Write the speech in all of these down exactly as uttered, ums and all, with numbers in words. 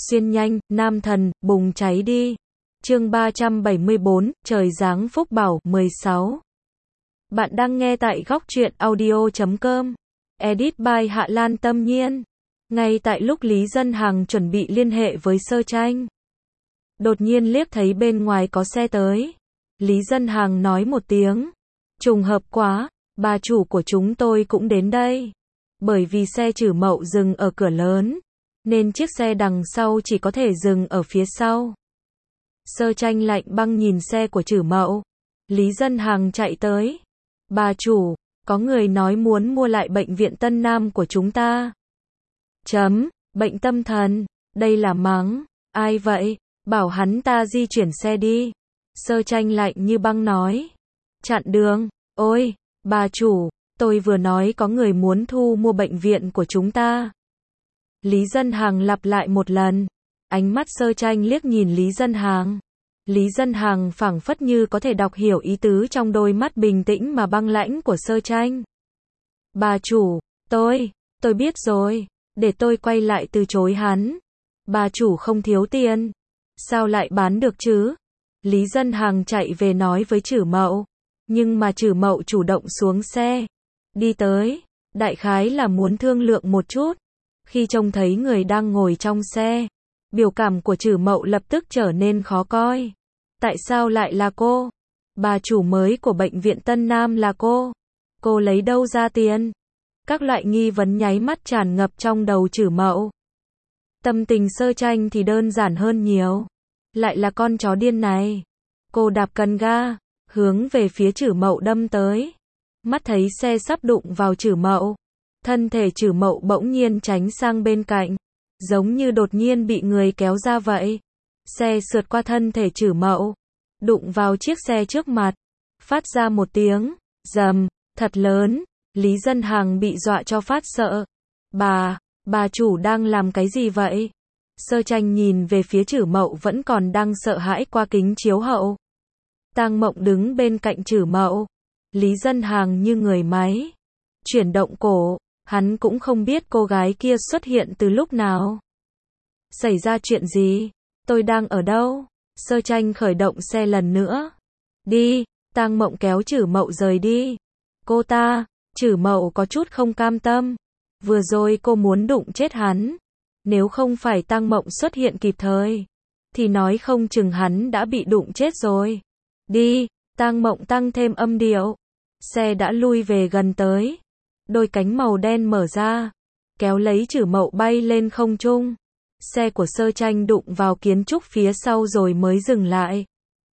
Xuyên nhanh, nam thần, bùng cháy đi. Chương ba trăm bảy mươi bốn, trời giáng phúc bảo, mười sáu. Bạn đang nghe tại góc truyện audio chấm com. Edit by Hạ Lan Tâm Nhiên. Ngay tại lúc Lý Dân Hằng chuẩn bị liên hệ với Sơ Tranh, đột nhiên liếc thấy bên ngoài có xe tới. Lý Dân Hằng nói một tiếng. Trùng hợp quá, bà chủ của chúng tôi cũng đến đây. Bởi vì xe Trử Mậu dừng ở cửa lớn, nên chiếc xe đằng sau chỉ có thể dừng ở phía sau. Sơ Tranh lạnh băng nhìn xe của Trử Mậu. Lý Dân Hằng chạy tới. Bà chủ, có người nói muốn mua lại bệnh viện Tân Nam của chúng ta. Chấm, bệnh tâm thần, đây là mắng. Ai vậy? Bảo hắn ta di chuyển xe đi. Sơ Tranh lạnh như băng nói. Chặn đường. Ôi, bà chủ, tôi vừa nói có người muốn thu mua bệnh viện của chúng ta. Lý Dân Hằng lặp lại một lần. Ánh mắt Sơ Tranh liếc nhìn Lý Dân Hằng. Lý Dân Hằng phảng phất như có thể đọc hiểu ý tứ trong đôi mắt bình tĩnh mà băng lãnh của Sơ Tranh. Bà chủ, tôi, tôi biết rồi, để tôi quay lại từ chối hắn. Bà chủ không thiếu tiền, sao lại bán được chứ? Lý Dân Hằng chạy về nói với Trử Mậu, nhưng mà Trử Mậu chủ động xuống xe, đi tới, đại khái là muốn thương lượng một chút. Khi trông thấy người đang ngồi trong xe, biểu cảm của Trử Mậu lập tức trở nên khó coi. Tại sao lại là cô? Bà chủ mới của bệnh viện Tân Nam là cô. Cô lấy đâu ra tiền? Các loại nghi vấn nháy mắt tràn ngập trong đầu Trử Mậu. Tâm tình Sơ Tranh thì đơn giản hơn nhiều. Lại là con chó điên này. Cô đạp cần ga, hướng về phía Trử Mậu đâm tới. Mắt thấy xe sắp đụng vào Trử Mậu, thân thể Trử Mậu bỗng nhiên tránh sang bên cạnh, giống như đột nhiên bị người kéo ra vậy. Xe sượt qua thân thể Trử Mậu, đụng vào chiếc xe trước mặt, phát ra một tiếng rầm thật lớn. Lý Dân Hằng bị dọa cho phát sợ. Bà, bà chủ đang làm cái gì vậy? Sơ Tranh nhìn về phía Trử Mậu vẫn còn đang sợ hãi qua kính chiếu hậu. Tang Mộng đứng bên cạnh Trử Mậu. Lý Dân Hằng như người máy, chuyển động cổ, hắn cũng không biết cô gái kia xuất hiện từ lúc nào. Xảy ra chuyện gì? Tôi đang ở đâu? Sơ Tranh khởi động xe lần nữa. Đi, Tang Mộng kéo Trử Mậu rời đi. Cô ta, Trử Mậu có chút không cam tâm. Vừa rồi cô muốn đụng chết hắn. Nếu không phải Tang Mộng xuất hiện kịp thời, thì nói không chừng hắn đã bị đụng chết rồi. Đi, Tang Mộng tăng thêm âm điệu. Xe đã lui về gần tới. Đôi cánh màu đen mở ra, kéo lấy Trử Mậu bay lên không trung. Xe của Sơ Tranh đụng vào kiến trúc phía sau rồi mới dừng lại.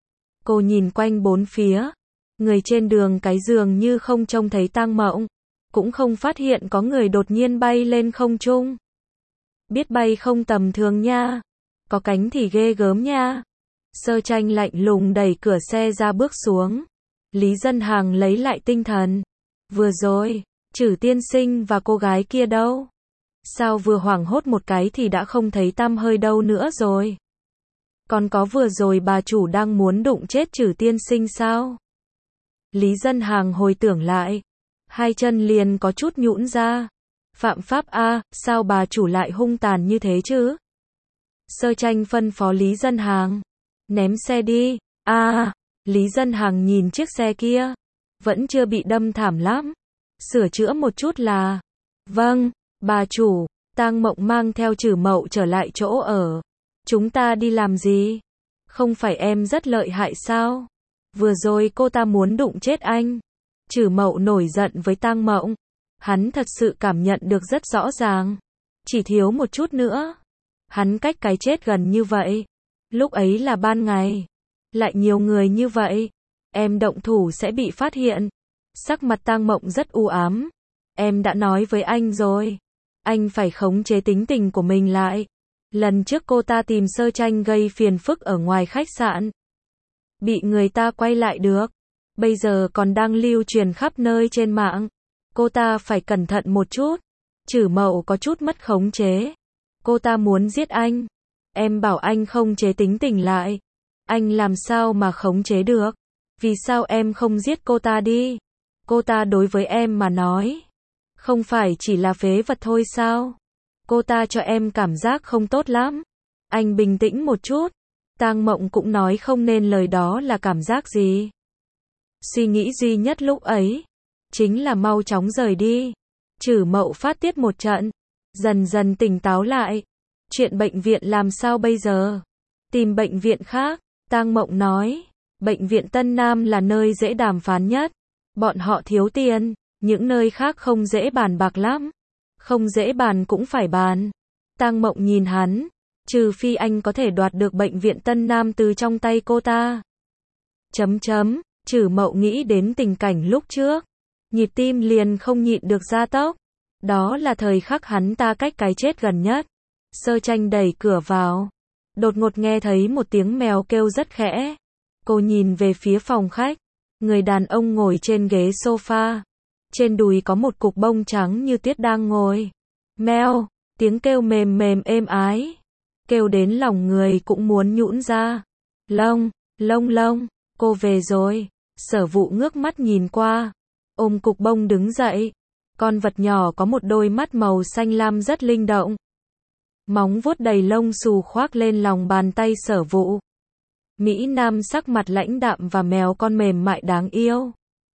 Cô nhìn quanh bốn phía. Người trên đường cái dường như không trông thấy Tang Mộng, cũng không phát hiện có người đột nhiên bay lên không trung. Biết bay không tầm thường nha. Có cánh thì ghê gớm nha. Sơ Tranh lạnh lùng đẩy cửa xe ra bước xuống. Lý Dân Hằng lấy lại tinh thần. Vừa rồi, Trử tiên sinh và cô gái kia đâu? Sao vừa hoảng hốt một cái thì đã không thấy tăm hơi đâu nữa rồi? Còn có vừa rồi bà chủ đang muốn đụng chết Trử tiên sinh sao? Lý Dân Hằng hồi tưởng lại, hai chân liền có chút nhũn ra. Phạm pháp a, sao bà chủ lại hung tàn như thế chứ? Sơ Tranh phân phó Lý Dân Hằng, ném xe đi. A, Lý Dân Hằng nhìn chiếc xe kia, vẫn chưa bị đâm thảm lắm, sửa chữa một chút là. Vâng, bà chủ. Tang Mộng mang theo Trử Mậu trở lại chỗ ở. Chúng ta đi làm gì? Không phải em rất lợi hại sao? Vừa rồi cô ta muốn đụng chết anh. Trử Mậu nổi giận với Tang Mộng. Hắn thật sự cảm nhận được rất rõ ràng. Chỉ thiếu một chút nữa. Hắn cách cái chết gần như vậy. Lúc ấy là ban ngày. Lại nhiều người như vậy. Em động thủ sẽ bị phát hiện. Sắc mặt Tang Mộng rất u ám. Em đã nói với anh rồi. Anh phải khống chế tính tình của mình lại. Lần trước cô ta tìm Sơ Tranh gây phiền phức ở ngoài khách sạn, bị người ta quay lại được. Bây giờ còn đang lưu truyền khắp nơi trên mạng. Cô ta phải cẩn thận một chút. Trử Mậu có chút mất khống chế. Cô ta muốn giết anh. Em bảo anh khống chế tính tình lại. Anh làm sao mà khống chế được? Vì sao em không giết cô ta đi? Cô ta đối với em mà nói, không phải chỉ là phế vật thôi sao? Cô ta cho em cảm giác không tốt lắm. Anh bình tĩnh một chút. Tang Mộng cũng nói không nên lời đó là cảm giác gì. Suy nghĩ duy nhất lúc ấy, chính là mau chóng rời đi. Trử Mậu phát tiết một trận, dần dần tỉnh táo lại. Chuyện bệnh viện làm sao bây giờ? Tìm bệnh viện khác, Tang Mộng nói. Bệnh viện Tân Nam là nơi dễ đàm phán nhất. Bọn họ thiếu tiền, những nơi khác không dễ bàn bạc lắm. Không dễ bàn cũng phải bàn. Tang Mộng nhìn hắn, trừ phi anh có thể đoạt được bệnh viện Tân Nam từ trong tay cô ta. Chấm chấm, Trử Mậu nghĩ đến tình cảnh lúc trước. Nhịp tim liền không nhịn được gia tốc. Đó là thời khắc hắn ta cách cái chết gần nhất. Sơ Tranh đẩy cửa vào. Đột ngột nghe thấy một tiếng mèo kêu rất khẽ. Cô nhìn về phía phòng khách. Người đàn ông ngồi trên ghế sofa. Trên đùi có một cục bông trắng như tuyết đang ngồi. Mèo, tiếng kêu mềm mềm êm ái. Kêu đến lòng người cũng muốn nhũn ra. Lông, lông lông, cô về rồi. Sở Vụ ngước mắt nhìn qua. Ôm cục bông đứng dậy. Con vật nhỏ có một đôi mắt màu xanh lam rất linh động. Móng vuốt đầy lông xù khoác lên lòng bàn tay Sở Vụ. Mỹ Nam sắc mặt lãnh đạm và mèo con mềm mại đáng yêu.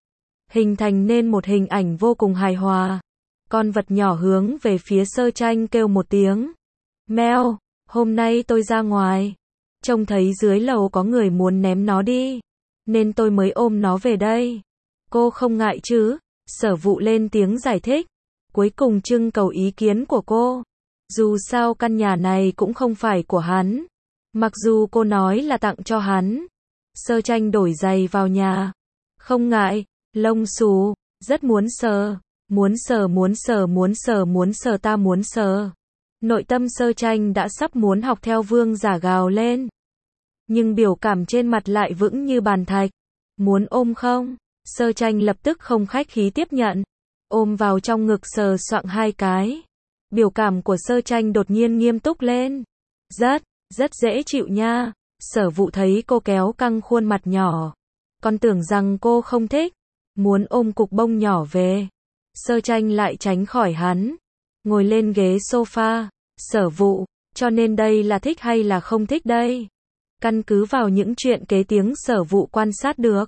Hình thành nên một hình ảnh vô cùng hài hòa. Con vật nhỏ hướng về phía Sơ Tranh kêu một tiếng. Mèo, hôm nay tôi ra ngoài. Trông thấy dưới lầu có người muốn ném nó đi. Nên tôi mới ôm nó về đây. Cô không ngại chứ? Sở Vụ lên tiếng giải thích. Cuối cùng trưng cầu ý kiến của cô. Dù sao căn nhà này cũng không phải của hắn. Mặc dù cô nói là tặng cho hắn. Sơ Tranh đổi giày vào nhà. Không ngại, lông xù, rất muốn sờ. Muốn sờ muốn sờ muốn sờ muốn sờ ta muốn sờ. Nội tâm Sơ Tranh đã sắp muốn học theo vương giả gào lên. Nhưng biểu cảm trên mặt lại vững như bàn thạch. Muốn ôm không? Sơ Tranh lập tức không khách khí tiếp nhận. Ôm vào trong ngực sờ soạng hai cái. Biểu cảm của Sơ Tranh đột nhiên nghiêm túc lên. Rất, rất dễ chịu nha. Sở Vụ thấy cô kéo căng khuôn mặt nhỏ. Còn tưởng rằng cô không thích. Muốn ôm cục bông nhỏ về. Sơ Tranh lại tránh khỏi hắn. Ngồi lên ghế sofa. Sở Vụ, cho nên đây là thích hay là không thích đây? Căn cứ vào những chuyện kế tiếng Sở Vụ quan sát được.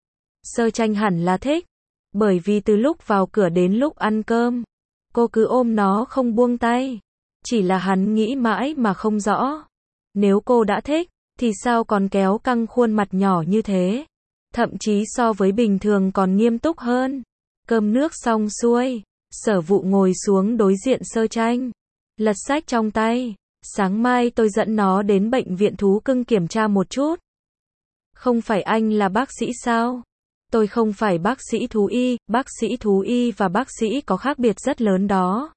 Sơ Tranh hẳn là thích. Bởi vì từ lúc vào cửa đến lúc ăn cơm, cô cứ ôm nó không buông tay. Chỉ là hắn nghĩ mãi mà không rõ. Nếu cô đã thích, thì sao còn kéo căng khuôn mặt nhỏ như thế? Thậm chí so với bình thường còn nghiêm túc hơn. Cơm nước xong xuôi, Sở Vụ ngồi xuống đối diện Sơ Tranh. Lật sách trong tay. Sáng mai tôi dẫn nó đến bệnh viện thú cưng kiểm tra một chút. Không phải anh là bác sĩ sao? Tôi không phải bác sĩ thú y, bác sĩ thú y và bác sĩ có khác biệt rất lớn đó.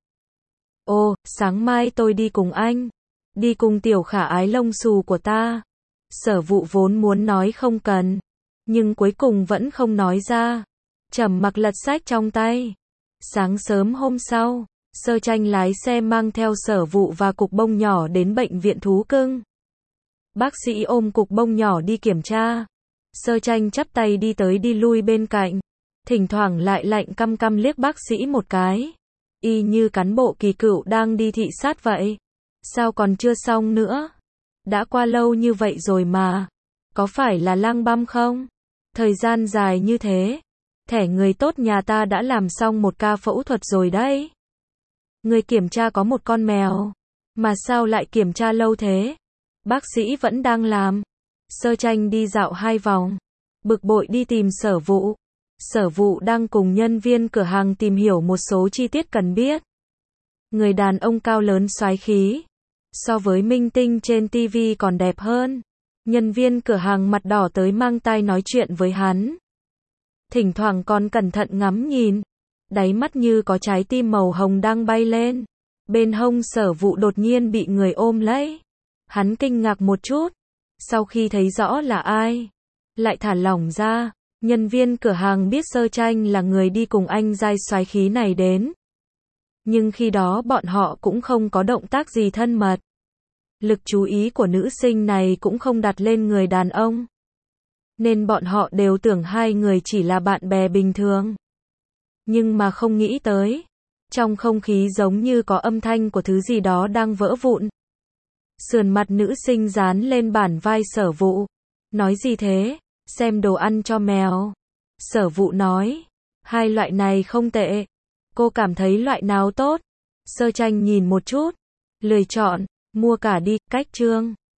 Ồ, sáng mai tôi đi cùng anh. Đi cùng tiểu khả ái lông xù của ta. Sở Vụ vốn muốn nói không cần. Nhưng cuối cùng vẫn không nói ra. Trầm mặc lật sách trong tay. Sáng sớm hôm sau, Sơ Tranh lái xe mang theo Sở Vụ và cục bông nhỏ đến bệnh viện thú cưng. Bác sĩ ôm cục bông nhỏ đi kiểm tra. Sơ Tranh chắp tay đi tới đi lui bên cạnh. Thỉnh thoảng lại lạnh căm căm liếc bác sĩ một cái. Y như cán bộ kỳ cựu đang đi thị sát vậy. Sao còn chưa xong nữa? Đã qua lâu như vậy rồi mà. Có phải là lang băm không? Thời gian dài như thế. Thẻ người tốt nhà ta đã làm xong một ca phẫu thuật rồi đấy. Người kiểm tra có một con mèo. Mà sao lại kiểm tra lâu thế? Bác sĩ vẫn đang làm. Sơ Tranh đi dạo hai vòng. Bực bội đi tìm Sở Vụ. Sở Vụ đang cùng nhân viên cửa hàng tìm hiểu một số chi tiết cần biết. Người đàn ông cao lớn soái khí. So với minh tinh trên ti vi còn đẹp hơn. Nhân viên cửa hàng mặt đỏ tới mang tai nói chuyện với hắn. Thỉnh thoảng còn cẩn thận ngắm nhìn. Đáy mắt như có trái tim màu hồng đang bay lên. Bên hông Sở Vụ đột nhiên bị người ôm lấy. Hắn kinh ngạc một chút. Sau khi thấy rõ là ai, lại thả lỏng ra. Nhân viên cửa hàng biết Sơ Tranh là người đi cùng anh giai soái khí này đến. Nhưng khi đó bọn họ cũng không có động tác gì thân mật. Lực chú ý của nữ sinh này cũng không đặt lên người đàn ông. Nên bọn họ đều tưởng hai người chỉ là bạn bè bình thường. Nhưng mà không nghĩ tới. Trong không khí giống như có âm thanh của thứ gì đó đang vỡ vụn. Sườn mặt nữ sinh dán lên bản vai Sở Vụ. Nói gì thế? Xem đồ ăn cho mèo. Sở Vụ nói. Hai loại này không tệ. Cô cảm thấy loại nào tốt? Sơ Tranh nhìn một chút. Lười chọn. Mua cả đi. Cách chương.